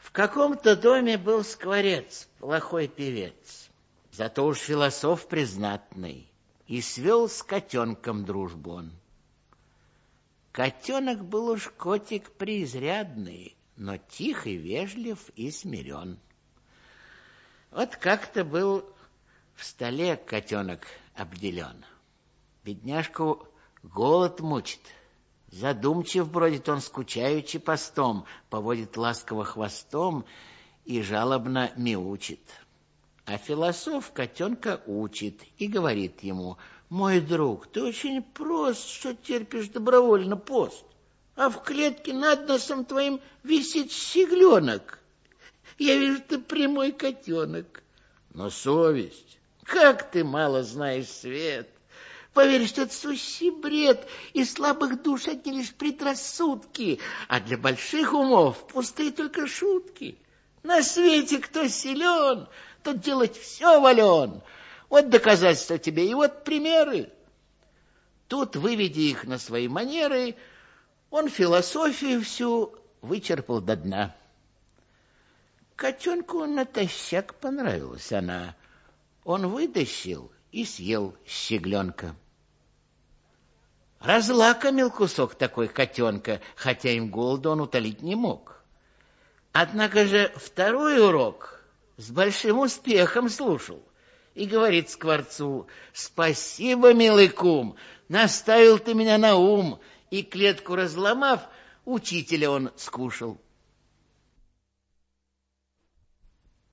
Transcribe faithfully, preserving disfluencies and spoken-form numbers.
В каком-то доме был скворец, плохой певец, зато уж философ признатный, и свел с котенком дружбу он. Котенок был уж котик преизрядный, но тихий, вежлив и смирен. Вот как-то был в столе котенок обделен. Бедняжку голод мучит. Задумчив бродит он, скучаючи постом, поводит ласково хвостом и жалобно мяучит. А философ котенка учит и говорит ему: мой друг, ты очень прост, что терпишь добровольно пост, а в клетке над носом твоим висит щегленок. Я вижу, ты прямой котенок. Но совесть, как ты мало знаешь свет. Поверь, что это сущий бред, и слабых душ одни лишь предрассудки, а для больших умов пустые только шутки. На свете кто силен, тот делать все волен. Вот доказательства тебе, и вот примеры. Тут, выведя их на свои манеры, он философию всю вычерпал до дна. Котенку натощак понравилась она. Он вытащил и съел щегленка. Разлакомил кусок такой котенка, хотя им голода он утолить не мог. Однако же второй урок с большим успехом слушал и говорит скворцу: спасибо, милый кум, наставил ты меня на ум, и клетку разломав, учителя он скушал.